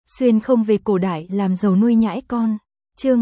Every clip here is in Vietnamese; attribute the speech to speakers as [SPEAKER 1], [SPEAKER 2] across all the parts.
[SPEAKER 1] Xuyên không về cổ đại làm giàu nuôi nhãi con. Chương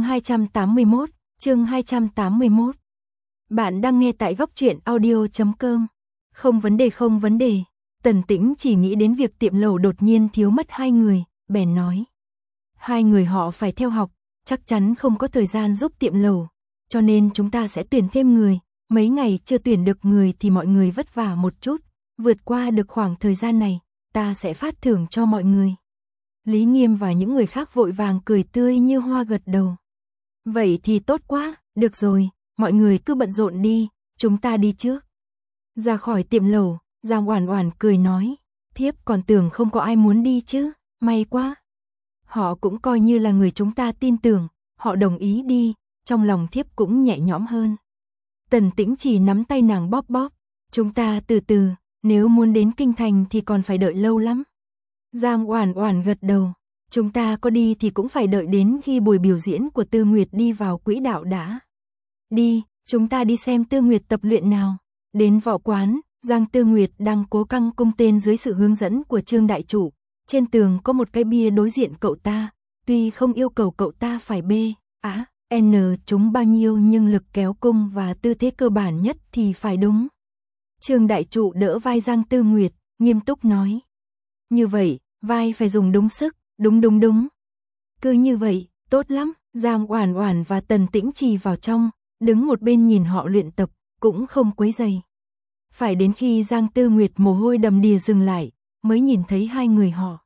[SPEAKER 1] 281. Bạn đang nghe tại góc truyện audio.com. Không vấn đề. Tần Tĩnh chỉ nghĩ đến việc tiệm lẩu đột nhiên thiếu mất 2 người, bèn nói. 2 người họ phải theo học, chắc chắn không có thời gian giúp tiệm lẩu, cho nên chúng ta sẽ tuyển thêm người. Mấy ngày chưa tuyển được người thì mọi người vất vả một chút, vượt qua được khoảng thời gian này, ta sẽ phát thưởng cho mọi người. Lý Nghiêm và những người khác vội vàng cười tươi như hoa gật đầu. Vậy thì tốt quá, được rồi, mọi người cứ bận rộn đi, chúng ta đi trước. Ra khỏi tiệm lẩu, Giang Oản Oản cười nói, thiếp còn tưởng không có ai muốn đi chứ, may quá. Họ cũng coi như là người chúng ta tin tưởng, họ đồng ý đi, trong lòng thiếp cũng nhẹ nhõm hơn. Tần Tĩnh chỉ nắm tay nàng bóp bóp, chúng ta từ từ, nếu muốn đến kinh thành thì còn phải đợi lâu lắm. Giang Oản Oản gật đầu, chúng ta có đi thì cũng phải đợi đến khi buổi biểu diễn của Tư Nguyệt đi vào quỹ đạo đã. Đi, chúng ta đi xem Tư Nguyệt tập luyện nào. Đến võ quán, Giang Tư Nguyệt đang cố căng cung tên dưới sự hướng dẫn của Trương đại chủ. Trên tường có một cái bia đối diện cậu ta, tuy không yêu cầu cậu ta phải N chúng bao nhiêu nhưng lực kéo cung và tư thế cơ bản nhất thì phải đúng. Trương đại trụ đỡ vai Giang Tư Nguyệt, nghiêm túc nói. Như vậy, vai phải dùng đúng sức, đúng. Cứ như vậy, tốt lắm. Giang Oản Oản và Tần Tĩnh Trì vào trong, đứng một bên nhìn họ luyện tập, cũng không quấy rầy. Phải đến khi Giang Tư Nguyệt mồ hôi đầm đìa dừng lại, mới nhìn thấy 2 người họ.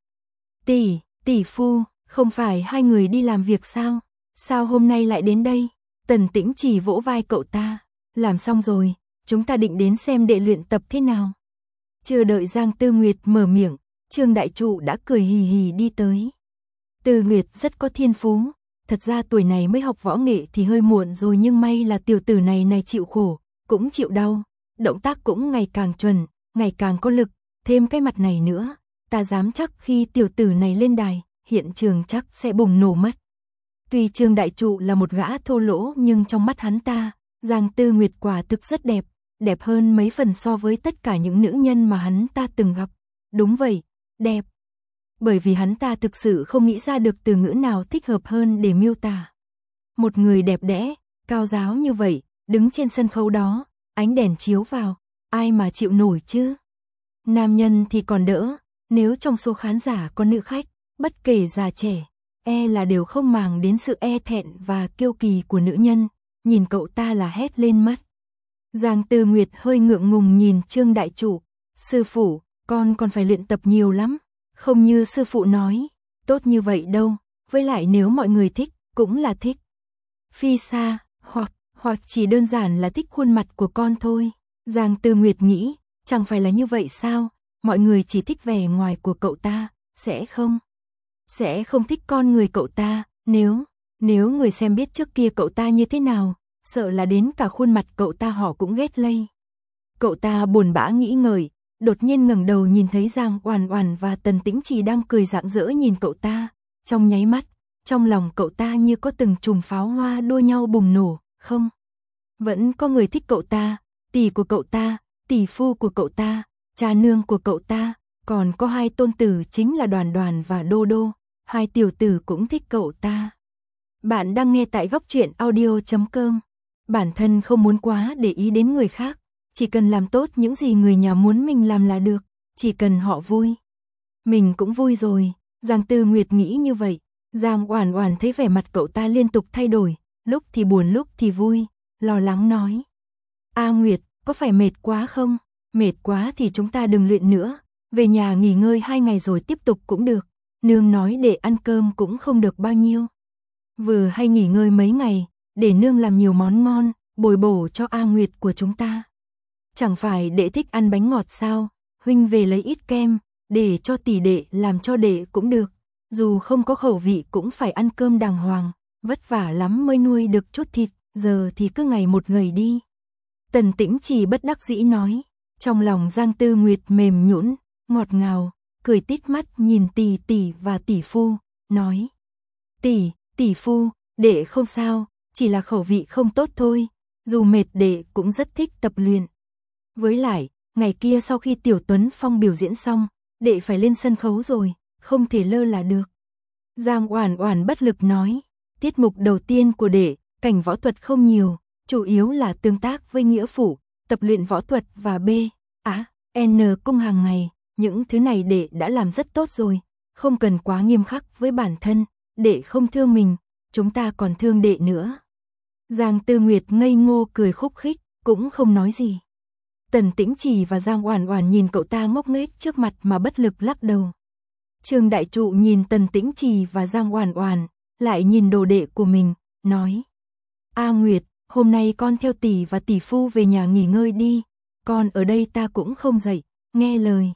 [SPEAKER 1] Tỷ phu, không phải 2 người đi làm việc sao? Sao hôm nay lại đến đây? Tần Tĩnh Trì vỗ vai cậu ta. Làm xong rồi, chúng ta định đến xem đệ luyện tập thế nào. Chưa đợi Giang Tư Nguyệt mở miệng, Trương đại trụ đã cười hì hì đi tới. Tư Nguyệt rất có thiên phú, thật ra tuổi này mới học võ nghệ thì hơi muộn rồi, nhưng may là tiểu tử này chịu khổ, cũng chịu đau, động tác cũng ngày càng chuẩn, ngày càng có lực, thêm cái mặt này nữa, ta dám chắc khi tiểu tử này lên đài, hiện trường chắc sẽ bùng nổ mất. Tuy Trương đại trụ là một gã thô lỗ nhưng trong mắt hắn ta, Giang Tư Nguyệt quả thực rất đẹp, đẹp hơn mấy phần so với tất cả những nữ nhân mà hắn ta từng gặp. Đúng vậy, đẹp. Bởi vì hắn ta thực sự không nghĩ ra được từ ngữ nào thích hợp hơn để miêu tả. Một người đẹp đẽ, cao ráo như vậy, đứng trên sân khấu đó, ánh đèn chiếu vào, ai mà chịu nổi chứ? Nam nhân thì còn đỡ, nếu trong số khán giả có nữ khách, bất kể già trẻ, là đều không màng đến sự e thẹn và kiêu kỳ của nữ nhân, nhìn cậu ta là hét lên mất. Giang Tư Nguyệt hơi ngượng ngùng nhìn Trương đại chủ, sư phụ, con còn phải luyện tập nhiều lắm, không như sư phụ nói, tốt như vậy đâu, với lại nếu mọi người thích, cũng là thích. Phi xa, hoặc chỉ đơn giản là thích khuôn mặt của con thôi. Giang Tư Nguyệt nghĩ, chẳng phải là như vậy sao, mọi người chỉ thích vẻ ngoài của cậu ta, sẽ không thích con người cậu ta, nếu người xem biết trước kia cậu ta như thế nào, sợ là đến cả khuôn mặt cậu ta họ cũng ghét lây. Cậu ta buồn bã nghĩ ngợi, đột nhiên ngẩng đầu nhìn thấy Giang Oản Oản và Tần Tĩnh Trì đang cười rạng rỡ nhìn cậu ta, trong nháy mắt, trong lòng cậu ta như có từng chùm pháo hoa đua nhau bùng nổ, không? Vẫn có người thích cậu ta, tỷ của cậu ta, tỷ phu của cậu ta, cha nương của cậu ta, còn có 2 tôn tử chính là Đoàn Đoàn và Đô Đô, 2 tiểu tử cũng thích cậu ta. Bạn đang nghe tại góc truyện audio.com. Bản thân không muốn quá để ý đến người khác, chỉ cần làm tốt những gì người nhà muốn mình làm là được, chỉ cần họ vui. Mình cũng vui rồi, Giang Tư Nguyệt nghĩ như vậy. Giang Oản Oản thấy vẻ mặt cậu ta liên tục thay đổi, lúc thì buồn lúc thì vui, lo lắng nói. Nguyệt, có phải mệt quá không? Mệt quá thì chúng ta đừng luyện nữa, về nhà nghỉ ngơi 2 ngày rồi tiếp tục cũng được. Nương nói để ăn cơm cũng không được bao nhiêu. Vừa hay nghỉ ngơi mấy ngày, để nương làm nhiều món ngon, bồi bổ cho Nguyệt của chúng ta. Chẳng phải đệ thích ăn bánh ngọt sao, huynh về lấy ít kem, để cho tỷ đệ làm cho đệ cũng được. Dù không có khẩu vị cũng phải ăn cơm đàng hoàng, vất vả lắm mới nuôi được chút thịt, giờ thì cứ ngày một gầy đi. Tần Tĩnh Trì bất đắc dĩ nói, trong lòng Giang Tư Nguyệt mềm nhũn, ngọt ngào, cười tít mắt nhìn tỷ và tỷ phu, nói. Tỷ phu, đệ không sao, chỉ là khẩu vị không tốt thôi, dù mệt đệ cũng rất thích tập luyện. Với lại, ngày kia sau khi Tiểu Tuấn Phong biểu diễn xong, đệ phải lên sân khấu rồi, không thể lơ là được. Giang Oản Oản bất lực nói, tiết mục đầu tiên của đệ, cảnh võ thuật không nhiều, chủ yếu là tương tác với nghĩa phụ, tập luyện võ thuật và N công hàng ngày, những thứ này đệ đã làm rất tốt rồi, không cần quá nghiêm khắc với bản thân, đệ không thương mình, chúng ta còn thương đệ nữa. Giang Tư Nguyệt ngây ngô cười khúc khích, cũng không nói gì. Tần Tĩnh Trì và Giang Oản Oản nhìn cậu ta ngốc nghếch trước mặt mà bất lực lắc đầu. Trương Đại Trụ nhìn Tần Tĩnh Trì và Giang Oản Oản, lại nhìn đồ đệ của mình, nói: "A Nguyệt, hôm nay con theo tỷ và tỷ phu về nhà nghỉ ngơi đi, con ở đây ta cũng không dậy, nghe lời.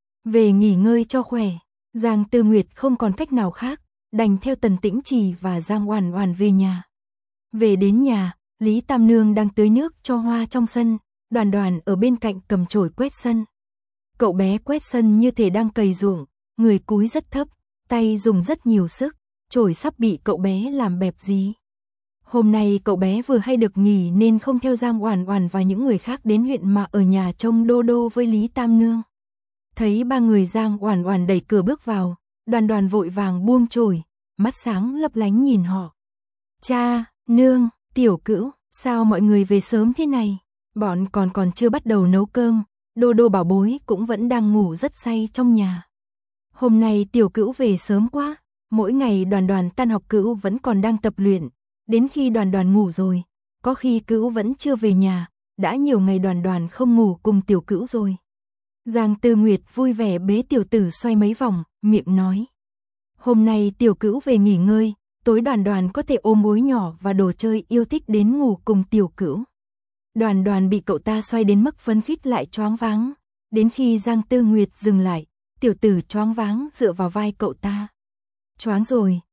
[SPEAKER 1] Về nghỉ ngơi cho khỏe." Giang Tư Nguyệt không còn cách nào khác, đành theo Tần Tĩnh Trì và Giang Oản Oản về nhà. Về đến nhà, Lý Tam Nương đang tưới nước cho hoa trong sân, Đoàn Đoàn ở bên cạnh cầm chổi quét sân. Cậu bé quét sân như thể đang cày ruộng, người cúi rất thấp, tay dùng rất nhiều sức, chổi sắp bị cậu bé làm bẹp dí. Hôm nay cậu bé vừa hay được nghỉ nên không theo Giang Oản Oản và những người khác đến huyện mà ở nhà trông Đô Đô với Lý Tam Nương. Thấy ba người Giang Oản Oản đẩy cửa bước vào, Đoàn Đoàn vội vàng buông chổi, mắt sáng lấp lánh nhìn họ. Cha, nương, tiểu cữu, sao mọi người về sớm thế này? Bọn còn chưa bắt đầu nấu cơm, Đô Đô bảo bối cũng vẫn đang ngủ rất say trong nhà. Hôm nay tiểu cữu về sớm quá, mỗi ngày Đoàn Đoàn tan học cữu vẫn còn đang tập luyện, đến khi Đoàn Đoàn ngủ rồi, có khi cữu vẫn chưa về nhà, đã nhiều ngày Đoàn Đoàn không ngủ cùng tiểu cữu rồi. Giang Tư Nguyệt vui vẻ bế tiểu tử xoay mấy vòng, miệng nói: "Hôm nay tiểu cữu về nghỉ ngơi, tối Đoàn Đoàn có thể ôm gối nhỏ và đồ chơi yêu thích đến ngủ cùng tiểu cữu." Đoàn Đoàn bị cậu ta xoay đến mức phấn khích lại choáng váng, đến khi Giang Tư Nguyệt dừng lại, tiểu tử choáng váng dựa vào vai cậu ta. Choáng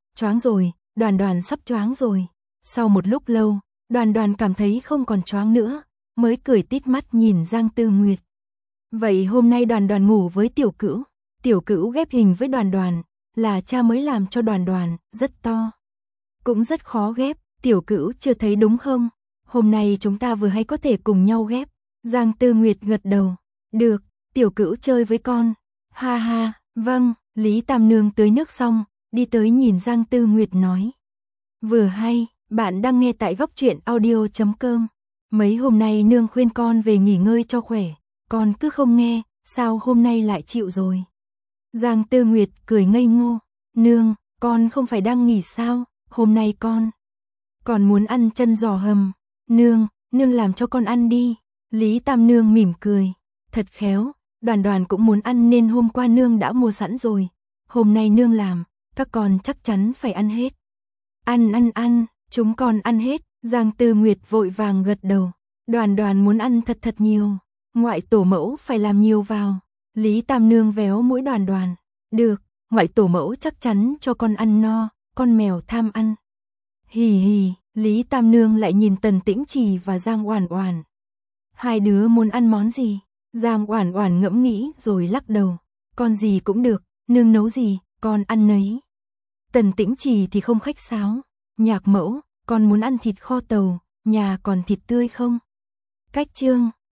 [SPEAKER 1] rồi, Đoàn Đoàn sắp choáng rồi. Sau một lúc lâu, Đoàn Đoàn cảm thấy không còn choáng nữa, mới cười tít mắt nhìn Giang Tư Nguyệt. Vậy hôm nay Đoàn Đoàn ngủ với tiểu cữu ghép hình với Đoàn Đoàn, là cha mới làm cho Đoàn Đoàn, rất to. Cũng rất khó ghép, tiểu cữu chưa thấy đúng không? Hôm nay chúng ta vừa hay có thể cùng nhau ghép. Giang Tư Nguyệt gật đầu. Được, tiểu cữu chơi với con. Ha ha, vâng. Lý Tam Nương tưới nước xong, đi tới nhìn Giang Tư Nguyệt nói: Vừa hay, bạn đang nghe tại góc truyện audio.com. Mấy hôm nay nương khuyên con về nghỉ ngơi cho khỏe, con cứ không nghe, sao hôm nay lại chịu rồi? Giang Tư Nguyệt cười ngây ngô: Nương, con không phải đang nghỉ sao? Hôm nay con muốn ăn chân giò hầm. Nương làm cho con ăn đi. Lý Tam Nương mỉm cười: Thật khéo, Đoàn Đoàn cũng muốn ăn nên hôm qua nương đã mua sẵn rồi. Hôm nay nương làm, các con chắc chắn phải ăn hết. Ăn, chúng con ăn hết. Giang Tư Nguyệt vội vàng gật đầu. Đoàn Đoàn muốn ăn thật nhiều. Ngoại tổ mẫu phải làm nhiều vào. Lý Tam Nương véo mũi Đoàn Đoàn. Được, ngoại tổ mẫu chắc chắn cho con ăn no, con mèo tham ăn. Hì hì, Lý Tam Nương lại nhìn Tần Tĩnh Trì và Giang Oản Oản. Hai đứa muốn ăn món gì? Giang Oản Oản ngẫm nghĩ rồi lắc đầu. Con gì cũng được, nương nấu gì, con ăn nấy. Tần Tĩnh Trì thì không khách sáo. Nhạc mẫu, con muốn ăn thịt kho tàu, nhà còn thịt tươi không? Cách chương